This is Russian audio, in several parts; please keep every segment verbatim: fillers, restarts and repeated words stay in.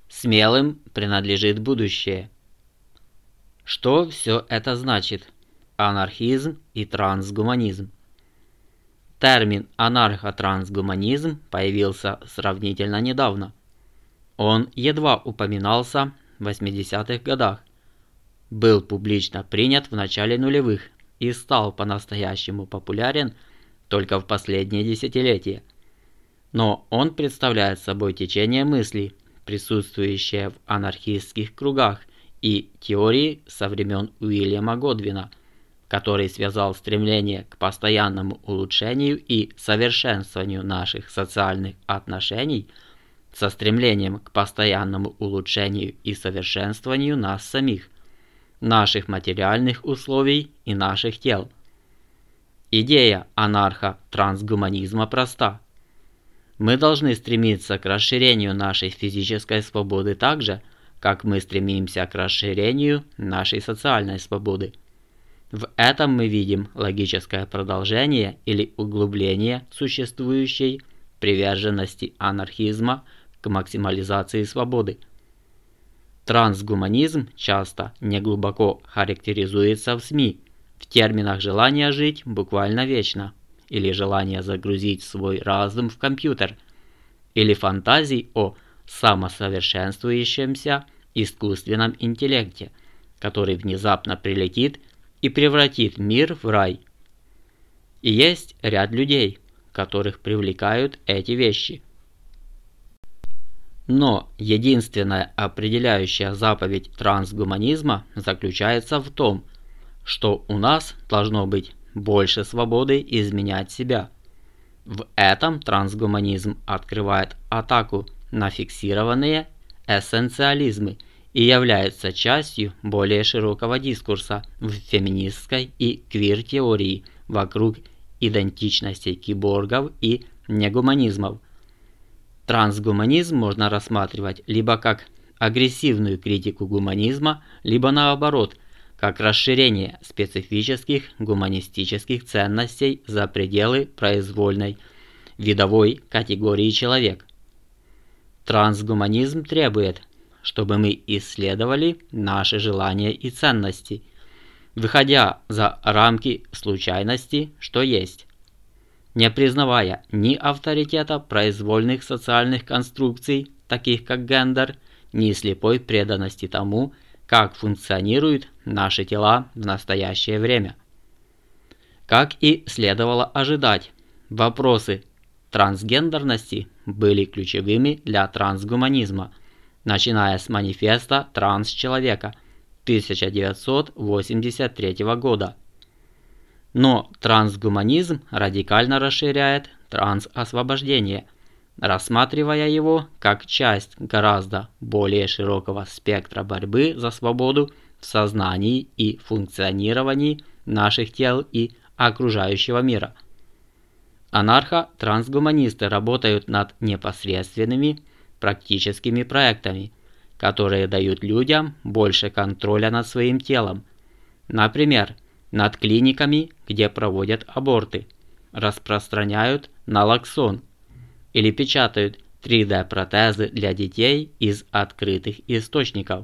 Смелым принадлежит будущее. Что все это значит? Анархизм и трансгуманизм. Термин анархо-трансгуманизм появился сравнительно недавно. Он едва упоминался в восьмидесятых годах, был публично принят в начале нулевых и стал по-настоящему популярен только в последние десятилетия. Но он представляет собой течение мыслей, присутствующее в анархистских кругах, и теории со времен Уильяма Годвина, который связал стремление к постоянному улучшению и совершенствованию наших социальных отношений со стремлением к постоянному улучшению и совершенствованию нас самих, наших материальных условий и наших тел. Идея анархо-трансгуманизма проста. Мы должны стремиться к расширению нашей физической свободы так же, как мы стремимся к расширению нашей социальной свободы. В этом мы видим логическое продолжение или углубление существующей приверженности анархизма к максимализации свободы. Трансгуманизм часто неглубоко характеризуется в СМИ в терминах желания жить буквально вечно, или желание загрузить свой разум в компьютер, или фантазий о самосовершенствующемся искусственном интеллекте, который внезапно прилетит и превратит мир в рай. И есть ряд людей, которых привлекают эти вещи. Но единственная определяющая заповедь трансгуманизма заключается в том, что у нас должно быть больше свободы изменять себя. В этом трансгуманизм открывает атаку на фиксированные эссенциализмы и является частью более широкого дискурса в феминистской и квир-теории вокруг идентичностей киборгов и негуманизмов. Трансгуманизм можно рассматривать либо как агрессивную критику гуманизма, либо наоборот, как расширение специфических гуманистических ценностей за пределы произвольной видовой категории человек. Трансгуманизм требует, чтобы мы исследовали наши желания и ценности, выходя за рамки случайности, что есть, не признавая ни авторитета произвольных социальных конструкций, таких как гендер, ни слепой преданности тому, как функционируют наши тела в настоящее время. Как и следовало ожидать, вопросы трансгендерности были ключевыми для трансгуманизма, начиная с манифеста транс-человека тысяча девятьсот восемьдесят третьего года. Но трансгуманизм радикально расширяет трансосвобождение, рассматривая его как часть гораздо более широкого спектра борьбы за свободу в сознании и функционировании наших тел и окружающего мира. Анархо-трансгуманисты работают над непосредственными практическими проектами, которые дают людям больше контроля над своим телом. Например, над клиниками, где проводят аборты, распространяют налоксон или печатают три дэ протезы для детей из открытых источников.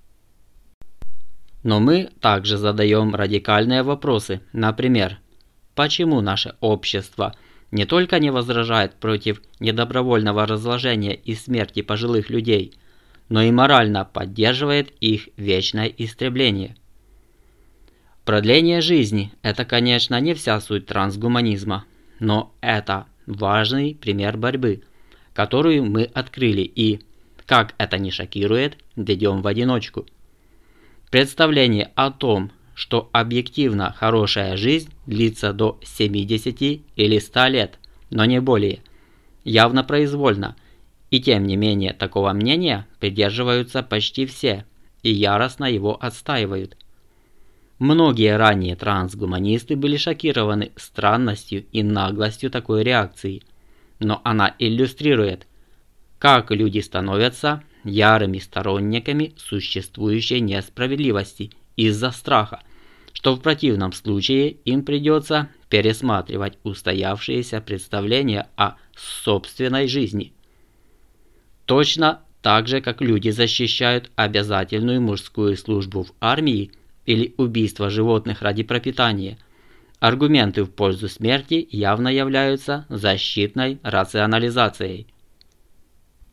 Но мы также задаем радикальные вопросы, например, почему наше общество не только не возражает против недобровольного разложения и смерти пожилых людей, но и морально поддерживает их вечное истребление. Продление жизни – это, конечно, не вся суть трансгуманизма, но это важный пример борьбы, которую мы открыли и, как это не шокирует, ведем в одиночку. Представление о том, что объективно хорошая жизнь длится до семидесяти или ста лет, но не более, явно произвольно, и тем не менее такого мнения придерживаются почти все и яростно его отстаивают. Многие ранние трансгуманисты были шокированы странностью и наглостью такой реакции, но она иллюстрирует, как люди становятся ярыми сторонниками существующей несправедливости из-за страха, что в противном случае им придется пересматривать устоявшиеся представления о собственной жизни. Точно так же как люди защищают обязательную мужскую службу в армии или убийство животных ради пропитания, аргументы в пользу смерти явно являются защитной рационализацией.